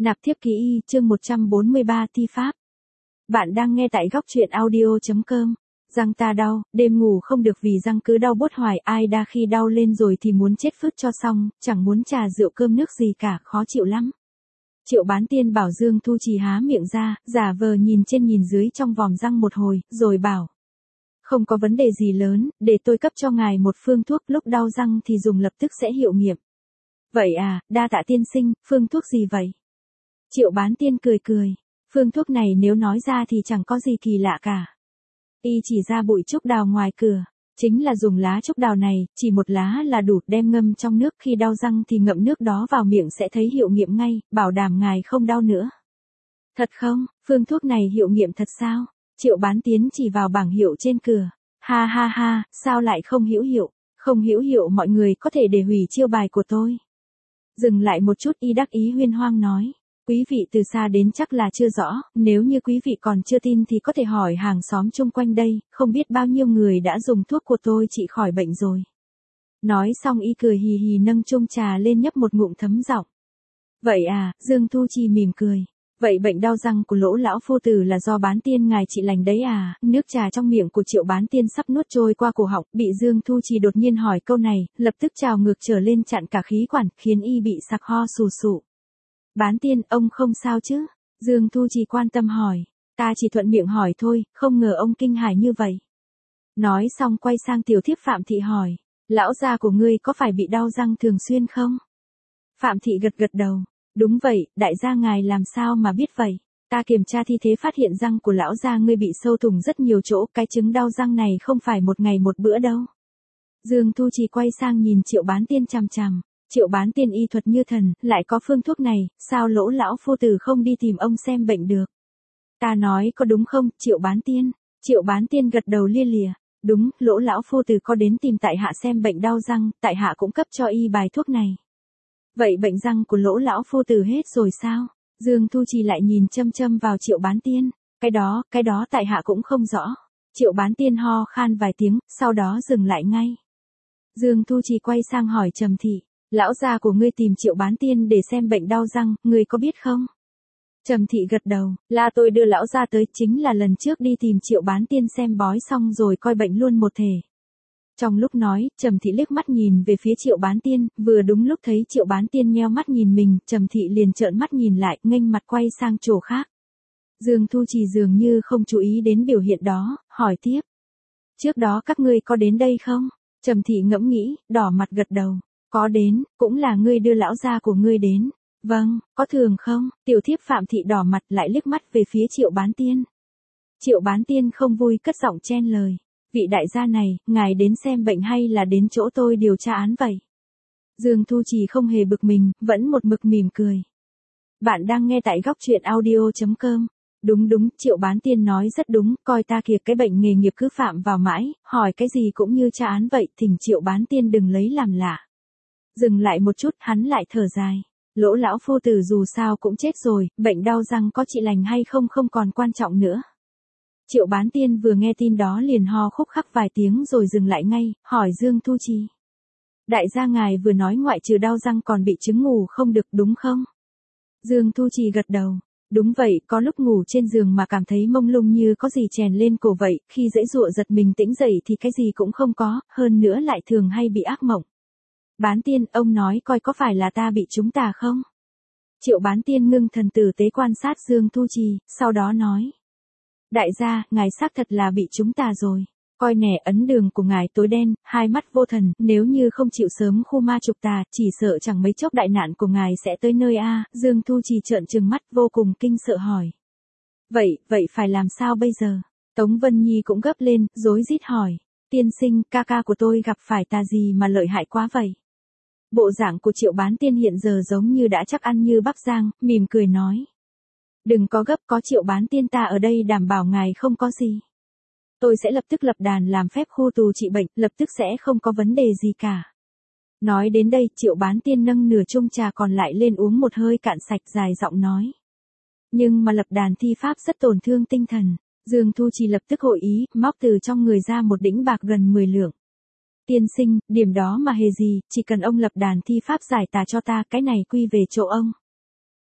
Nạp thiếp ký y chương 143 thi pháp. Bạn đang nghe tại góc truyện audio.com. Răng ta đau, đêm ngủ không được vì răng cứ đau buốt hoài, ai đa khi đau lên rồi thì muốn chết phứt cho xong, chẳng muốn trà rượu cơm nước gì cả, khó chịu lắm. Triệu Bán Tiên bảo Dương Thu Trì há miệng ra, giả vờ nhìn trên nhìn dưới trong vòm răng một hồi, rồi bảo. Không có vấn đề gì lớn, để tôi cấp cho ngài một phương thuốc, lúc đau răng thì dùng lập tức sẽ hiệu nghiệm. Vậy à, đa tạ tiên sinh, phương thuốc gì vậy? Triệu Bán Tiên cười cười, phương thuốc này nếu nói ra thì chẳng có gì kỳ lạ cả. Y chỉ ra bụi trúc đào ngoài cửa, chính là dùng lá trúc đào này, chỉ một lá là đủ, đem ngâm trong nước, khi đau răng thì ngậm nước đó vào miệng sẽ thấy hiệu nghiệm ngay, bảo đảm ngài không đau nữa. Thật không, phương thuốc này hiệu nghiệm thật sao? Triệu Bán Tiên chỉ vào bảng hiệu trên cửa. Ha ha ha, sao lại không hữu hiệu? Không hữu hiệu mọi người có thể để hủy chiêu bài của tôi. Dừng lại một chút y đắc ý huyên hoang nói. Quý vị từ xa đến chắc là chưa rõ, nếu như quý vị còn chưa tin thì có thể hỏi hàng xóm chung quanh đây, không biết bao nhiêu người đã dùng thuốc của tôi trị khỏi bệnh rồi. Nói xong y cười hì hì nâng chung trà lên nhấp một ngụm thấm giọng. Vậy à, Dương Thu Trì mỉm cười. Vậy bệnh đau răng của Lỗ lão phu tử là do Bán Tiên ngài trị lành đấy à? Nước trà trong miệng của Triệu Bán Tiên sắp nuốt trôi qua cổ họng, bị Dương Thu Trì đột nhiên hỏi câu này, lập tức trào ngược trở lên chặn cả khí quản, khiến y bị sặc ho sù sụ. Bán Tiên, ông không sao chứ? Dương Thu Trì quan tâm hỏi. Ta chỉ thuận miệng hỏi thôi, không ngờ ông kinh hãi như vậy. Nói xong quay sang tiểu thiếp Phạm Thị hỏi. Lão gia của ngươi có phải bị đau răng thường xuyên không? Phạm Thị gật gật đầu. Đúng vậy, đại gia ngài làm sao mà biết vậy? Ta kiểm tra thi thế phát hiện răng của lão gia ngươi bị sâu thủng rất nhiều chỗ, cái chứng đau răng này không phải một ngày một bữa đâu. Dương Thu Trì quay sang nhìn Triệu Bán Tiên chằm chằm. Triệu Bán Tiên y thuật như thần, lại có phương thuốc này, sao Lỗ lão phu tử không đi tìm ông xem bệnh được? Ta nói có đúng không, Triệu Bán Tiên? Triệu Bán Tiên gật đầu lia lịa. Đúng, Lỗ lão phu tử có đến tìm tại hạ xem bệnh đau răng, tại hạ cũng cấp cho y bài thuốc này. Vậy bệnh răng của Lỗ lão phu tử hết rồi sao? Dương Thu Trì lại nhìn chăm chăm vào Triệu Bán Tiên. Cái đó tại hạ cũng không rõ. Triệu Bán Tiên ho khan vài tiếng, sau đó dừng lại ngay. Dương Thu Trì quay sang hỏi Trầm Thị. Lão gia của ngươi tìm Triệu Bán Tiên để xem bệnh đau răng, ngươi có biết không? Trầm Thị gật đầu, là tôi đưa lão gia tới, chính là lần trước đi tìm Triệu Bán Tiên xem bói xong rồi coi bệnh luôn một thể. Trong lúc nói, Trầm Thị liếc mắt nhìn về phía Triệu Bán Tiên, vừa đúng lúc thấy Triệu Bán Tiên nheo mắt nhìn mình, Trầm Thị liền trợn mắt nhìn lại, nghênh mặt quay sang chỗ khác. Dương Thu Trì dường như không chú ý đến biểu hiện đó, hỏi tiếp. Trước đó các ngươi có đến đây không? Trầm Thị ngẫm nghĩ, đỏ mặt gật đầu. Có đến, cũng là ngươi đưa lão gia của ngươi đến. Vâng, có thường không? Tiểu thiếp Phạm Thị đỏ mặt lại liếc mắt về phía Triệu Bán Tiên. Triệu Bán Tiên không vui cất giọng chen lời. Vị đại gia này, ngài đến xem bệnh hay là đến chỗ tôi điều tra án vậy? Dương Thu Trì không hề bực mình, vẫn một mực mỉm cười. Bạn đang nghe tại góc truyện audio.com. Đúng, Triệu Bán Tiên nói rất đúng, coi ta kìa cái bệnh nghề nghiệp cứ phạm vào mãi, hỏi cái gì cũng như tra án vậy, thỉnh Triệu Bán Tiên đừng lấy làm lạ. Dừng lại một chút, hắn lại thở dài. Lỗ lão phu tử dù sao cũng chết rồi, bệnh đau răng có trị lành hay không không còn quan trọng nữa. Triệu Bán Tiên vừa nghe tin đó liền ho khúc khắc vài tiếng rồi dừng lại ngay, hỏi Dương Thu Trì. Đại gia ngài vừa nói ngoại trừ đau răng còn bị chứng ngủ không được đúng không? Dương Thu Trì gật đầu. Đúng vậy, có lúc ngủ trên giường mà cảm thấy mông lung như có gì chèn lên cổ vậy, khi giãy giụa giật mình tỉnh dậy thì cái gì cũng không có, hơn nữa lại thường hay bị ác mộng. Bán Tiên, ông nói coi có phải là ta bị trúng tà không? Triệu Bán Tiên ngưng thần tử tế quan sát Dương Thu Trì, sau đó nói. Đại gia, ngài xác thật là bị trúng tà rồi. Coi nẻ ấn đường của ngài tối đen, hai mắt vô thần, nếu như không chịu sớm khu ma trục tà, chỉ sợ chẳng mấy chốc đại nạn của ngài sẽ tới nơi a. Dương Thu Trì trợn trừng mắt vô cùng kinh sợ hỏi. Vậy phải làm sao bây giờ? Tống Vân Nhi cũng gấp lên, rối rít hỏi. Tiên sinh, ca ca của tôi gặp phải tà gì mà lợi hại quá vậy? Bộ dạng của Triệu Bán Tiên hiện giờ giống như đã chắc ăn như bắp rang, mỉm cười nói. Đừng có gấp, có Triệu Bán Tiên ta ở đây đảm bảo ngài không có gì. Tôi sẽ lập tức lập đàn làm phép khu tù trị bệnh, lập tức sẽ không có vấn đề gì cả. Nói đến đây, Triệu Bán Tiên nâng nửa chung trà còn lại lên uống một hơi cạn sạch dài giọng nói. Nhưng mà lập đàn thi pháp rất tổn thương tinh thần. Dương Thu Trì lập tức hội ý, móc từ trong người ra một đĩnh bạc gần 10 lượng. Tiên sinh, điểm đó mà hề gì, chỉ cần ông lập đàn thi pháp giải tà cho ta, cái này quy về chỗ ông.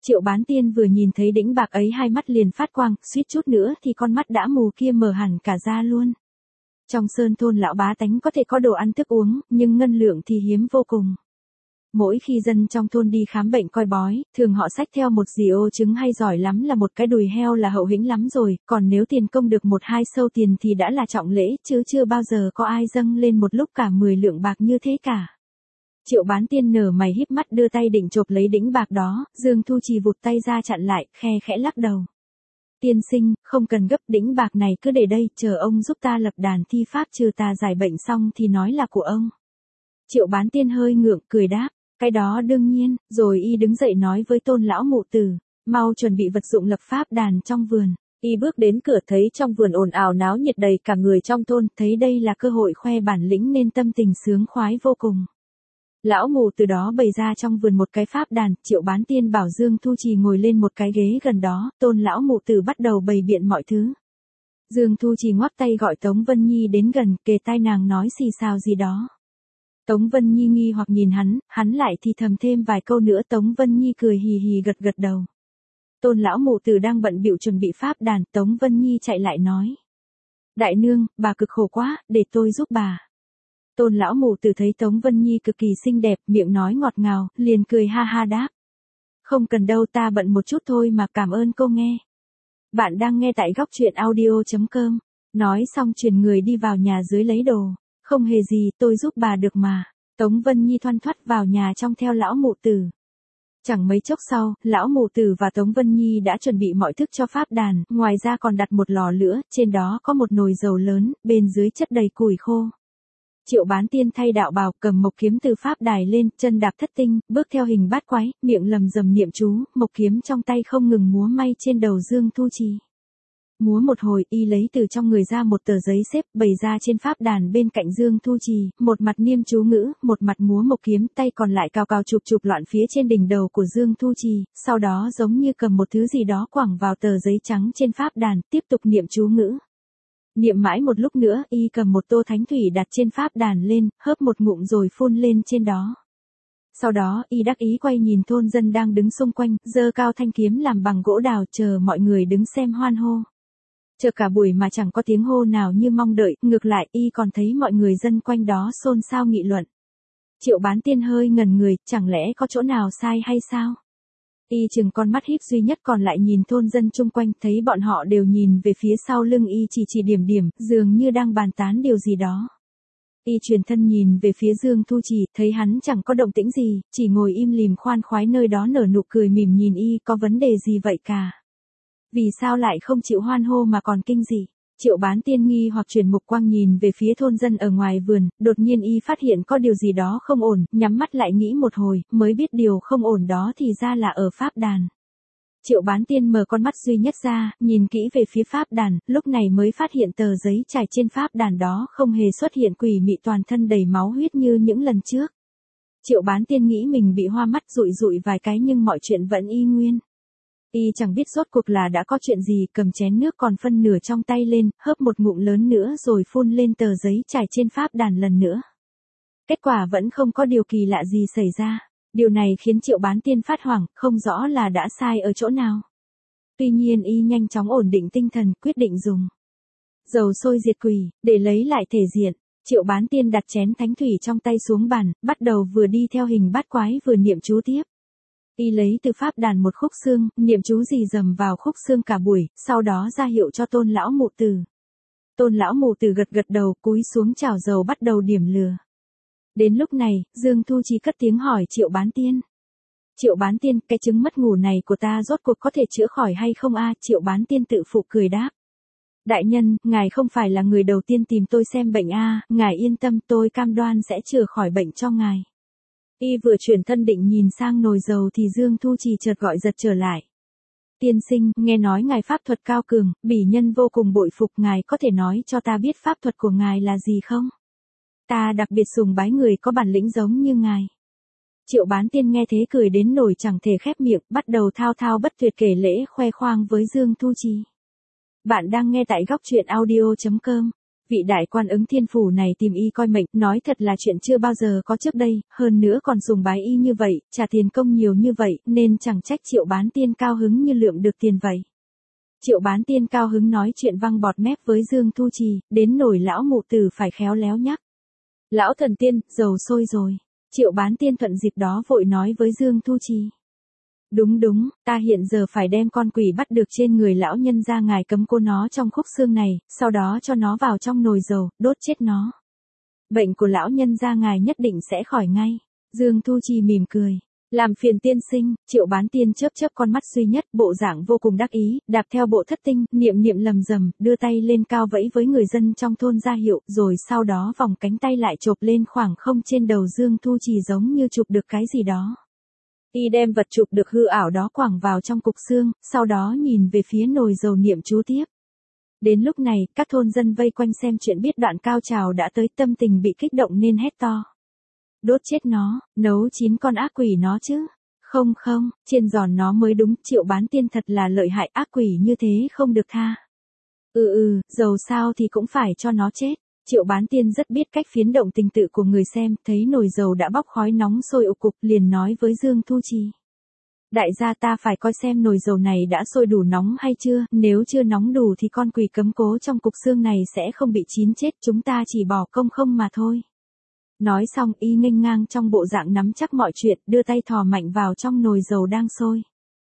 Triệu Bán Tiên vừa nhìn thấy đĩnh bạc ấy hai mắt liền phát quang, suýt chút nữa thì con mắt đã mù kia mở hẳn cả ra luôn. Trong sơn thôn lão bá tánh có thể có đồ ăn thức uống, nhưng ngân lượng thì hiếm vô cùng. Mỗi khi dân trong thôn đi khám bệnh coi bói, thường họ xách theo một dì ô trứng hay giỏi lắm là một cái đùi heo là hậu hĩnh lắm rồi, còn nếu tiền công được 1-2 sâu tiền thì đã là trọng lễ, chứ chưa bao giờ có ai dâng lên một lúc cả 10 lượng bạc như thế cả. Triệu Bán Tiên nở mày híp mắt đưa tay định chộp lấy đĩnh bạc đó, Dương Thu Trì vụt tay ra chặn lại, khe khẽ lắc đầu. Tiên sinh, không cần gấp, đĩnh bạc này cứ để đây, chờ ông giúp ta lập đàn thi pháp trừ tà giải bệnh xong thì nói là của ông. Triệu Bán Tiên hơi ngượng cười đáp, cái đó đương nhiên, rồi y đứng dậy nói với Tôn lão mụ tử, mau chuẩn bị vật dụng lập pháp đàn trong vườn. Y bước đến cửa thấy trong vườn ồn ào náo nhiệt đầy cả người trong thôn, thấy đây là cơ hội khoe bản lĩnh nên tâm tình sướng khoái vô cùng. Lão mù từ đó bày ra trong vườn một cái pháp đàn, Triệu Bán Tiên bảo Dương Thu Trì ngồi lên một cái ghế gần đó, Tôn lão mụ tử bắt đầu bày biện mọi thứ. Dương Thu Trì ngoắc tay gọi Tống Vân Nhi đến gần, kề tai nàng nói xì xào gì đó. Tống Vân Nhi nghi hoặc nhìn hắn lại thì thầm thêm vài câu nữa. Tống Vân Nhi cười hì hì gật gật đầu. Tôn lão mụ tử đang bận bịu chuẩn bị pháp đàn, Tống Vân Nhi chạy lại nói. Đại nương, bà cực khổ quá, để tôi giúp bà. Tôn lão mụ tử thấy Tống Vân Nhi cực kỳ xinh đẹp, miệng nói ngọt ngào, liền cười ha ha đáp. Không cần đâu, ta bận một chút thôi mà, cảm ơn cô nghe. Bạn đang nghe tại góc truyện audio.com. Nói xong truyền người đi vào nhà dưới lấy đồ. Không hề gì, tôi giúp bà được mà. Tống Vân Nhi thoăn thoắt vào nhà trong theo lão mụ tử. Chẳng mấy chốc sau, lão mụ tử và Tống Vân Nhi đã chuẩn bị mọi thức cho pháp đàn, ngoài ra còn đặt một lò lửa, trên đó có một nồi dầu lớn, bên dưới chất đầy củi khô. Triệu Bán Tiên thay đạo bào, cầm mộc kiếm từ pháp đài lên, chân đạp thất tinh, bước theo hình bát quái, miệng lầm rầm niệm chú, mộc kiếm trong tay không ngừng múa may trên đầu Dương Thu Trì. Múa một hồi, y lấy từ trong người ra một tờ giấy xếp, bày ra trên pháp đàn bên cạnh Dương Thu Trì, một mặt niêm chú ngữ, một mặt múa mộc kiếm, tay còn lại cào cào chụp chụp loạn phía trên đỉnh đầu của Dương Thu Trì, sau đó giống như cầm một thứ gì đó quẳng vào tờ giấy trắng trên pháp đàn, tiếp tục niệm chú ngữ. Niệm mãi một lúc nữa, y cầm một tô thánh thủy đặt trên pháp đàn lên, hớp một ngụm rồi phun lên trên đó. Sau đó, y đắc ý quay nhìn thôn dân đang đứng xung quanh, giơ cao thanh kiếm làm bằng gỗ đào chờ mọi người đứng xem hoan hô. Chờ cả buổi mà chẳng có tiếng hô nào như mong đợi, ngược lại y còn thấy mọi người dân quanh đó xôn xao nghị luận. Triệu Bán Tiên hơi ngẩn người, chẳng lẽ có chỗ nào sai hay sao? Y chừng con mắt híp duy nhất còn lại nhìn thôn dân chung quanh, thấy bọn họ đều nhìn về phía sau lưng y chỉ điểm điểm, dường như đang bàn tán điều gì đó. Y chuyển thân nhìn về phía Dương Thu Trì, thấy hắn chẳng có động tĩnh gì, chỉ ngồi im lìm khoan khoái nơi đó nở nụ cười mỉm nhìn y, có vấn đề gì vậy cả? Vì sao lại không chịu hoan hô mà còn kinh dị? Triệu Bán Tiên nghi hoặc chuyển mục quang nhìn về phía thôn dân ở ngoài vườn, đột nhiên y phát hiện có điều gì đó không ổn, nhắm mắt lại nghĩ một hồi, mới biết điều không ổn đó thì ra là ở pháp đàn. Triệu Bán Tiên mở con mắt duy nhất ra, nhìn kỹ về phía pháp đàn, lúc này mới phát hiện tờ giấy trải trên pháp đàn đó không hề xuất hiện quỷ mị toàn thân đầy máu huyết như những lần trước. Triệu Bán Tiên nghĩ mình bị hoa mắt, dụi dụi vài cái nhưng mọi chuyện vẫn y nguyên. Y chẳng biết rốt cuộc là đã có chuyện gì, cầm chén nước còn phân nửa trong tay lên, hớp một ngụm lớn nữa rồi phun lên tờ giấy trải trên pháp đàn lần nữa. Kết quả vẫn không có điều kỳ lạ gì xảy ra. Điều này khiến Triệu Bán Tiên phát hoảng, không rõ là đã sai ở chỗ nào. Tuy nhiên y nhanh chóng ổn định tinh thần, quyết định dùng dầu sôi diệt quỷ, để lấy lại thể diện. Triệu Bán Tiên đặt chén thánh thủy trong tay xuống bàn, bắt đầu vừa đi theo hình bát quái vừa niệm chú tiếp. Y lấy từ pháp đàn một khúc xương, niệm chú rì rầm vào khúc xương cả buổi, sau đó ra hiệu cho Tôn lão mụ tử. Tôn lão mụ tử gật gật đầu, cúi xuống chảo dầu bắt đầu điểm lửa. Đến lúc này, Dương Thu Trì cất tiếng hỏi Triệu Bán Tiên. Triệu Bán Tiên, cái chứng mất ngủ này của ta rốt cuộc có thể chữa khỏi hay không a? Triệu Bán Tiên tự phụ cười đáp. Đại nhân, ngài không phải là người đầu tiên tìm tôi xem bệnh a, ngài yên tâm, tôi cam đoan sẽ chữa khỏi bệnh cho ngài. Y vừa chuyển thân định nhìn sang nồi dầu thì Dương Thu Trì chợt gọi giật trở lại. Tiên sinh, nghe nói ngài pháp thuật cao cường, bỉ nhân vô cùng bội phục, ngài có thể nói cho ta biết pháp thuật của ngài là gì không? Ta đặc biệt sùng bái người có bản lĩnh giống như ngài. Triệu Bán Tiên nghe thế cười đến nổi chẳng thể khép miệng, bắt đầu thao thao bất tuyệt kể lễ khoe khoang với Dương Thu Trì. Bạn đang nghe tại góc truyện audio.com. Vị đại quan ứng thiên phủ này tìm y coi mệnh, nói thật là chuyện chưa bao giờ có trước đây, hơn nữa còn sùng bái y như vậy, trả tiền công nhiều như vậy, nên chẳng trách Triệu Bán Tiên cao hứng như lượm được tiền vậy. Triệu Bán Tiên cao hứng nói chuyện văng bọt mép với Dương Thu Trì, đến nổi lão mụ tử phải khéo léo nhắc. Lão thần tiên, dầu sôi rồi. Triệu Bán Tiên thuận dịp đó vội nói với Dương Thu Trì. Đúng, ta hiện giờ phải đem con quỷ bắt được trên người lão nhân ra ngài cấm cô nó trong khúc xương này, sau đó cho nó vào trong nồi dầu, đốt chết nó. Bệnh của lão nhân ra ngài nhất định sẽ khỏi ngay. Dương Thu Trì mỉm cười. Làm phiền tiên sinh, Triệu Bán Tiên chớp con mắt duy nhất, bộ dạng vô cùng đắc ý, đạp theo bộ thất tinh, niệm lầm rầm, đưa tay lên cao vẫy với người dân trong thôn ra hiệu, rồi sau đó vòng cánh tay lại chộp lên khoảng không trên đầu Dương Thu Trì giống như chụp được cái gì đó. Y đem vật chụp được hư ảo đó quẳng vào trong cục xương, sau đó nhìn về phía nồi dầu niệm chú tiếp. Đến lúc này, các thôn dân vây quanh xem chuyện biết đoạn cao trào đã tới, tâm tình bị kích động nên hét to. Đốt chết nó, nấu chín con ác quỷ nó chứ. Không, chiên giòn nó mới đúng, Triệu Bán Tiên thật là lợi hại, ác quỷ như thế không được tha. Dầu sao thì cũng phải cho nó chết. Triệu Bán Tiên rất biết cách phiến động tình tự của người xem, thấy nồi dầu đã bốc khói nóng sôi ục cục liền nói với Dương Thu Trì. Đại gia ta phải coi xem nồi dầu này đã sôi đủ nóng hay chưa, nếu chưa nóng đủ thì con quỷ cấm cố trong cục xương này sẽ không bị chín chết, chúng ta chỉ bỏ công không mà thôi. Nói xong y nghênh ngang trong bộ dạng nắm chắc mọi chuyện, đưa tay thò mạnh vào trong nồi dầu đang sôi.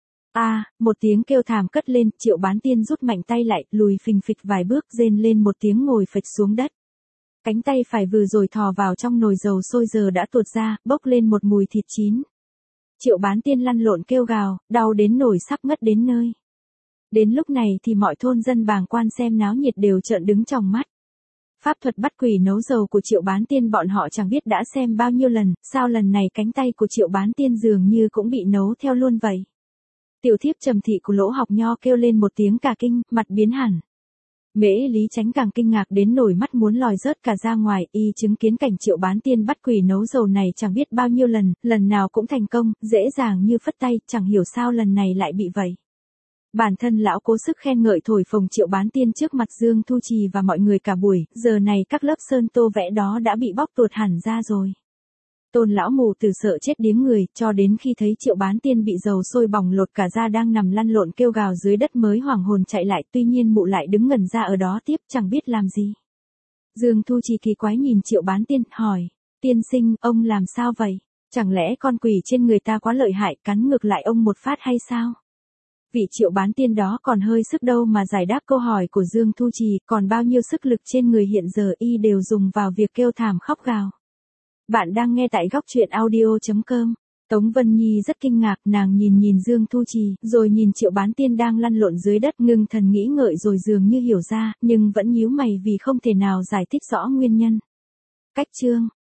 Một tiếng kêu thảm cất lên, Triệu Bán Tiên rút mạnh tay lại, lùi phình phịch vài bước, rên lên một tiếng ngồi phịch xuống đất. Cánh tay phải vừa rồi thò vào trong nồi dầu sôi giờ đã tuột ra, bốc lên một mùi thịt chín. Triệu Bán Tiên lăn lộn kêu gào, đau đến nổi sắp ngất đến nơi. Đến lúc này thì mọi thôn dân bàng quan xem náo nhiệt đều trợn đứng tròng mắt. Pháp thuật bắt quỷ nấu dầu của Triệu Bán Tiên bọn họ chẳng biết đã xem bao nhiêu lần, sao lần này cánh tay của Triệu Bán Tiên dường như cũng bị nấu theo luôn vậy. Tiểu thiếp Trầm Thị của Lỗ Học Nho kêu lên một tiếng cả kinh, mặt biến hẳn. Mễ Lý Chánh càng kinh ngạc đến nổi mắt muốn lòi rớt cả ra ngoài, y chứng kiến cảnh Triệu Bán Tiên bắt quỷ nấu dầu này chẳng biết bao nhiêu lần nào cũng thành công, dễ dàng như phất tay, chẳng hiểu sao lần này lại bị vậy. Bản thân lão cố sức khen ngợi thổi phồng Triệu Bán Tiên trước mặt Dương Thu Trì và mọi người cả buổi, giờ này các lớp sơn tô vẽ đó đã bị bóc tuột hẳn ra rồi. Tôn lão mù từ sợ chết điếng người, cho đến khi thấy Triệu Bán Tiên bị dầu sôi bỏng lột cả da đang nằm lăn lộn kêu gào dưới đất mới hoảng hồn chạy lại, tuy nhiên mụ lại đứng ngẩn ra ở đó tiếp, chẳng biết làm gì. Dương Thu Trì kỳ quái nhìn Triệu Bán Tiên, hỏi, tiên sinh, ông làm sao vậy? Chẳng lẽ con quỷ trên người ta quá lợi hại, cắn ngược lại ông một phát hay sao? Vị Triệu Bán Tiên đó còn hơi sức đâu mà giải đáp câu hỏi của Dương Thu Trì, còn bao nhiêu sức lực trên người hiện giờ y đều dùng vào việc kêu thảm khóc gào. Bạn đang nghe tại góc truyện audio.com. Tống Vân Nhi rất kinh ngạc, nàng nhìn Dương Thu Trì, rồi nhìn Triệu Bán Tiên đang lăn lộn dưới đất, ngưng thần nghĩ ngợi rồi dường như hiểu ra, nhưng vẫn nhíu mày vì không thể nào giải thích rõ nguyên nhân. Cách chương